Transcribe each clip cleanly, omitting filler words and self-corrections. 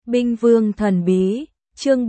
Binh Vương Thần Bí, chương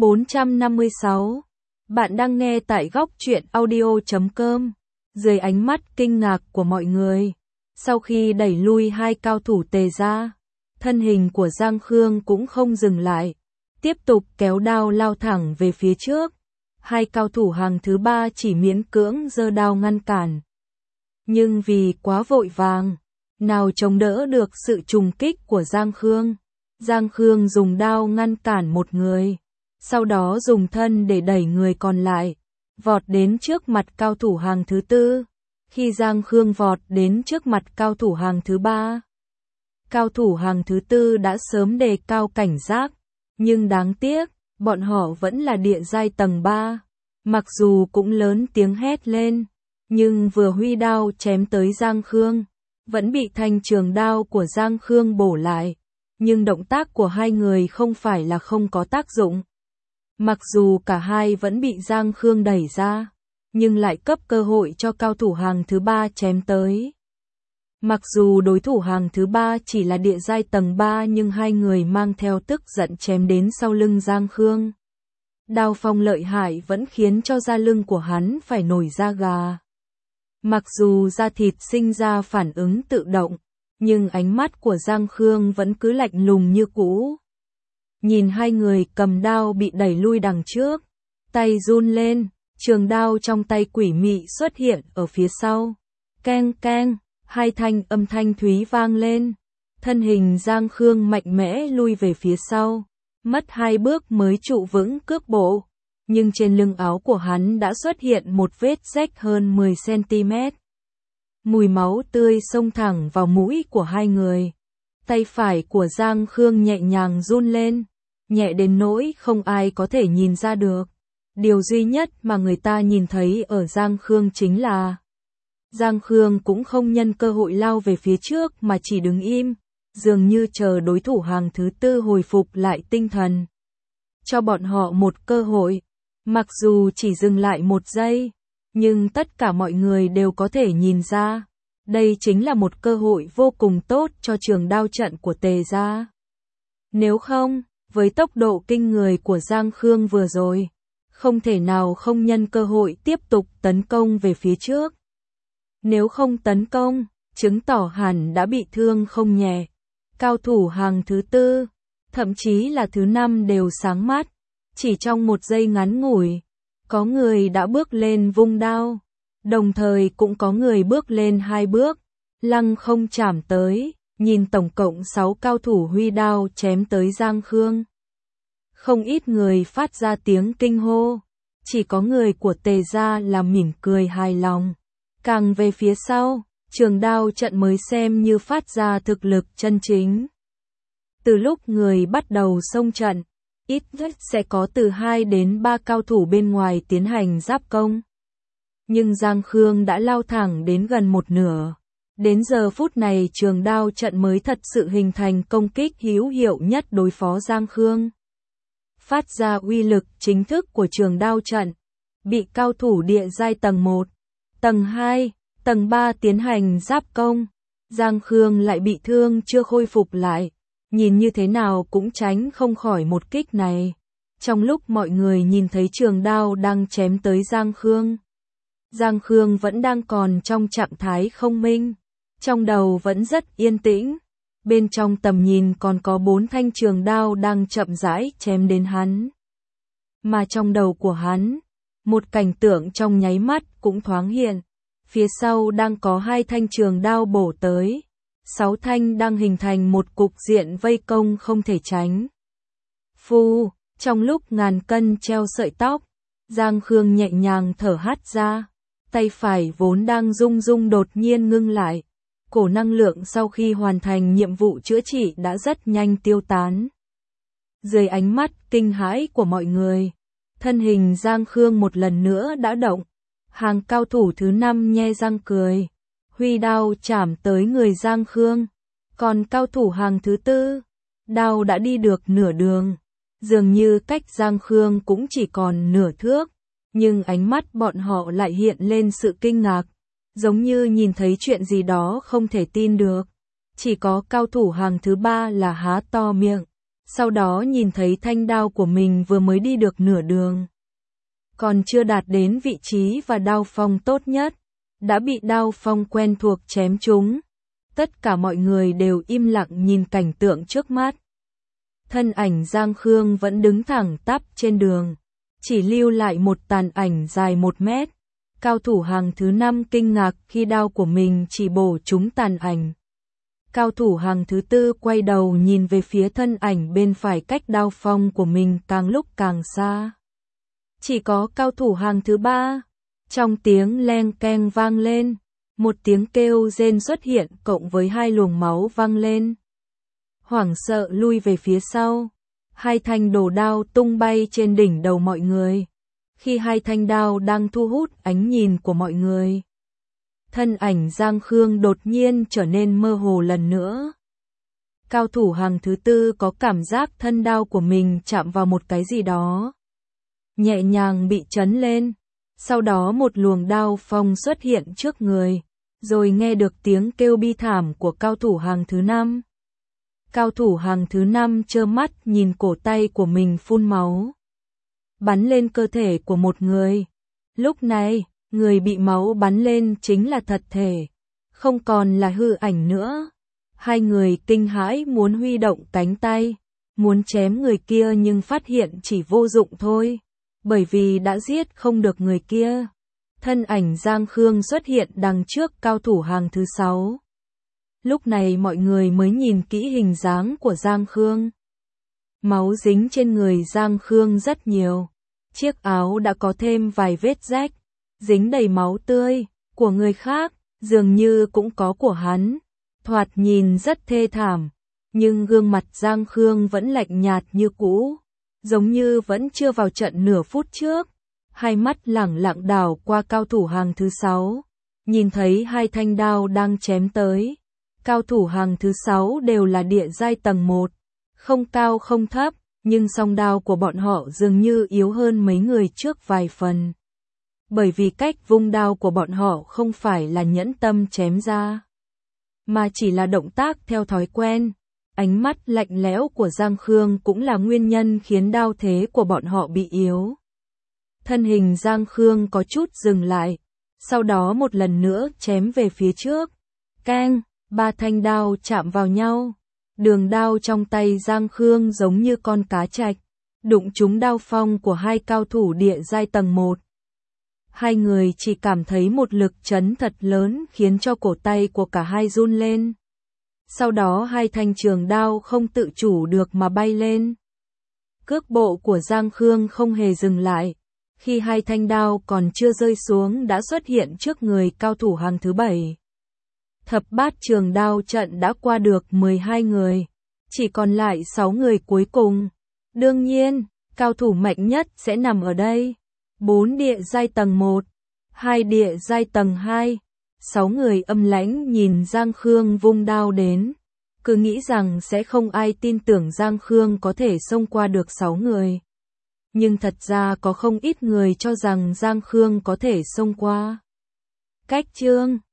456. Bạn đang nghe tại góc truyện audio.com. Dưới ánh mắt kinh ngạc của mọi người, sau khi đẩy lui hai cao thủ Tề gia, thân hình của Giang Khương cũng không dừng lại, tiếp tục kéo đao lao thẳng về phía trước. Hai cao thủ hàng thứ ba chỉ miễn cưỡng giơ đao ngăn cản. Nhưng vì quá vội vàng, nào chống đỡ được sự trùng kích của Giang Khương. Giang Khương dùng đao ngăn cản một người, sau đó dùng thân để đẩy người còn lại, vọt đến trước mặt cao thủ hàng thứ tư. Khi Giang Khương vọt đến trước mặt cao thủ hàng thứ ba, cao thủ hàng thứ tư đã sớm đề cao cảnh giác, nhưng đáng tiếc, bọn họ vẫn là địa giai tầng 3. Mặc dù cũng lớn tiếng hét lên, nhưng vừa huy đao chém tới Giang Khương, vẫn bị thanh trường đao của Giang Khương bổ lại. Nhưng động tác của hai người không phải là không có tác dụng. Mặc dù cả hai vẫn bị Giang Khương đẩy ra, nhưng lại cấp cơ hội cho cao thủ hàng thứ ba chém tới. Mặc dù đối thủ hàng thứ ba chỉ là địa giai tầng 3 nhưng hai người mang theo tức giận chém đến sau lưng Giang Khương. Đao phong lợi hại vẫn khiến cho da lưng của hắn phải nổi da gà. Mặc dù da thịt sinh ra phản ứng tự động, nhưng ánh mắt của Giang Khương vẫn cứ lạnh lùng như cũ. Nhìn hai người cầm đao bị đẩy lui đằng trước, tay run lên, trường đao trong tay quỷ mị xuất hiện ở phía sau. Keng keng, hai thanh âm thanh thúy vang lên. Thân hình Giang Khương mạnh mẽ lui về phía sau, mất 2 bước mới trụ vững cước bộ. Nhưng trên lưng áo của hắn đã xuất hiện một vết rách hơn 10 cm. Mùi máu tươi xông thẳng vào mũi của hai người. Tay phải của Giang Khương nhẹ nhàng run lên, nhẹ đến nỗi không ai có thể nhìn ra được. Điều duy nhất mà người ta nhìn thấy ở Giang Khương chính là Giang Khương cũng không nhân cơ hội lao về phía trước mà chỉ đứng im, dường như chờ đối thủ hàng thứ tư hồi phục lại tinh thần. Cho bọn họ một cơ hội, mặc dù chỉ dừng lại 1 giây. Nhưng tất cả mọi người đều có thể nhìn ra, đây chính là một cơ hội vô cùng tốt cho trường đao trận của Tề gia. Nếu không, với tốc độ kinh người của Giang Khương vừa rồi, không thể nào không nhân cơ hội tiếp tục tấn công về phía trước. Nếu không tấn công, chứng tỏ hẳn đã bị thương không nhẹ. Cao thủ hàng thứ tư, thậm chí là thứ 5 đều sáng mắt, chỉ trong 1 giây ngắn ngủi. Có người đã bước lên vung đao, đồng thời cũng có người bước lên 2 bước, lăng không chạm tới, nhìn tổng cộng 6 cao thủ huy đao chém tới Giang Khương. Không ít người phát ra tiếng kinh hô, chỉ có người của Tề gia là mỉm cười hài lòng. Càng về phía sau, trường đao trận mới xem như phát ra thực lực chân chính. Từ lúc người bắt đầu xông trận, ít nhất sẽ có từ 2 đến 3 cao thủ bên ngoài tiến hành giáp công. Nhưng Giang Khương đã lao thẳng đến gần 1/2. Đến giờ phút này trường đao trận mới thật sự hình thành công kích hữu hiệu nhất đối phó Giang Khương. Phát ra uy lực chính thức của trường đao trận, bị cao thủ địa giai tầng 1, tầng 2, tầng 3 tiến hành giáp công. Giang Khương lại bị thương chưa khôi phục lại. Nhìn như thế nào cũng tránh không khỏi một kích này. Trong lúc mọi người nhìn thấy trường đao đang chém tới Giang Khương, Giang Khương vẫn đang còn trong trạng thái không minh, trong đầu vẫn rất yên tĩnh. Bên trong tầm nhìn còn có 4 thanh trường đao đang chậm rãi chém đến hắn. Mà trong đầu của hắn, một cảnh tượng trong nháy mắt cũng thoáng hiện. Phía sau đang có 2 thanh trường đao bổ tới. 6 thanh đang hình thành một cục diện vây công không thể tránh. Phu, trong lúc ngàn cân treo sợi tóc, Giang Khương nhẹ nhàng thở hắt ra, tay phải vốn đang rung rung đột nhiên ngưng lại. Cổ năng lượng sau khi hoàn thành nhiệm vụ chữa trị đã rất nhanh tiêu tán. Dưới ánh mắt kinh hãi của mọi người, thân hình Giang Khương một lần nữa đã động. Hàng cao thủ thứ 5 nhe răng cười, huy đao chảm tới người Giang Khương. Còn cao thủ hàng thứ tư, đao đã đi được nửa đường, dường như cách Giang Khương cũng chỉ còn nửa thước, nhưng ánh mắt bọn họ lại hiện lên sự kinh ngạc, giống như nhìn thấy chuyện gì đó không thể tin được. Chỉ có cao thủ hàng thứ 3 là há to miệng, sau đó nhìn thấy thanh đao của mình vừa mới đi được nửa đường. Còn chưa đạt đến vị trí và đao phong tốt nhất, đã bị đao phong quen thuộc chém trúng. Tất cả mọi người đều im lặng nhìn cảnh tượng trước mắt. Thân ảnh Giang Khương vẫn đứng thẳng tắp trên đường, chỉ lưu lại một tàn ảnh dài 1 mét. Cao thủ hàng thứ 5 kinh ngạc khi đao của mình chỉ bổ trúng tàn ảnh. Cao thủ hàng thứ 4 quay đầu nhìn về phía thân ảnh bên phải cách đao phong của mình càng lúc càng xa. Chỉ có cao thủ hàng thứ 3, trong tiếng leng keng vang lên, một tiếng kêu rên xuất hiện cộng với 2 luồng máu vang lên. Hoảng sợ lui về phía sau, 2 thanh đồ đao tung bay trên đỉnh đầu mọi người. Khi 2 thanh đao đang thu hút ánh nhìn của mọi người, thân ảnh Giang Khương đột nhiên trở nên mơ hồ lần nữa. Cao thủ hàng thứ 4 có cảm giác thân đao của mình chạm vào một cái gì đó, nhẹ nhàng bị chấn lên. Sau đó một luồng đao phong xuất hiện trước người, rồi nghe được tiếng kêu bi thảm của cao thủ hàng thứ 5. Cao thủ hàng thứ 5 trơ mắt nhìn cổ tay của mình phun máu, bắn lên cơ thể của một người. Lúc này, người bị máu bắn lên chính là thật thể, không còn là hư ảnh nữa. 2 người kinh hãi muốn huy động cánh tay, muốn chém người kia nhưng phát hiện chỉ vô dụng thôi, bởi vì đã giết không được người kia. Thân ảnh Giang Khương xuất hiện đằng trước cao thủ hàng thứ 6. Lúc này mọi người mới nhìn kỹ hình dáng của Giang Khương. Máu dính trên người Giang Khương rất nhiều. Chiếc áo đã có thêm vài vết rách, dính đầy máu tươi, của người khác, dường như cũng có của hắn. Thoạt nhìn rất thê thảm, nhưng gương mặt Giang Khương vẫn lạnh nhạt như cũ, giống như vẫn chưa vào trận nửa phút trước. 2 mắt lẳng lặng đảo qua cao thủ hàng thứ 6, nhìn thấy 2 thanh đao đang chém tới. Cao thủ hàng thứ 6 đều là địa giai tầng 1, không cao không thấp, nhưng song đao của bọn họ dường như yếu hơn mấy người trước vài phần. Bởi vì cách vung đao của bọn họ không phải là nhẫn tâm chém ra, mà chỉ là động tác theo thói quen. Ánh mắt lạnh lẽo của Giang Khương cũng là nguyên nhân khiến đao thế của bọn họ bị yếu. Thân hình Giang Khương có chút dừng lại, sau đó một lần nữa chém về phía trước. Keng, 3 thanh đao chạm vào nhau. Đường đao trong tay Giang Khương giống như con cá trạch, đụng trúng đao phong của 2 cao thủ địa giai tầng 1. 2 người chỉ cảm thấy một lực chấn thật lớn khiến cho cổ tay của cả hai run lên. Sau đó 2 thanh trường đao không tự chủ được mà bay lên. Cước bộ của Giang Khương không hề dừng lại. Khi 2 thanh đao còn chưa rơi xuống đã xuất hiện trước người cao thủ hàng thứ 7. Thập bát trường đao trận đã qua được 12 người, chỉ còn lại 6 người cuối cùng. Đương nhiên, cao thủ mạnh nhất sẽ nằm ở đây. 4 địa giai tầng 1, 2 địa giai tầng 2. 6 người âm lãnh nhìn Giang Khương vung đao đến, cứ nghĩ rằng sẽ không ai tin tưởng Giang Khương có thể xông qua được 6 người. Nhưng thật ra có không ít người cho rằng Giang Khương có thể xông qua. Cách chương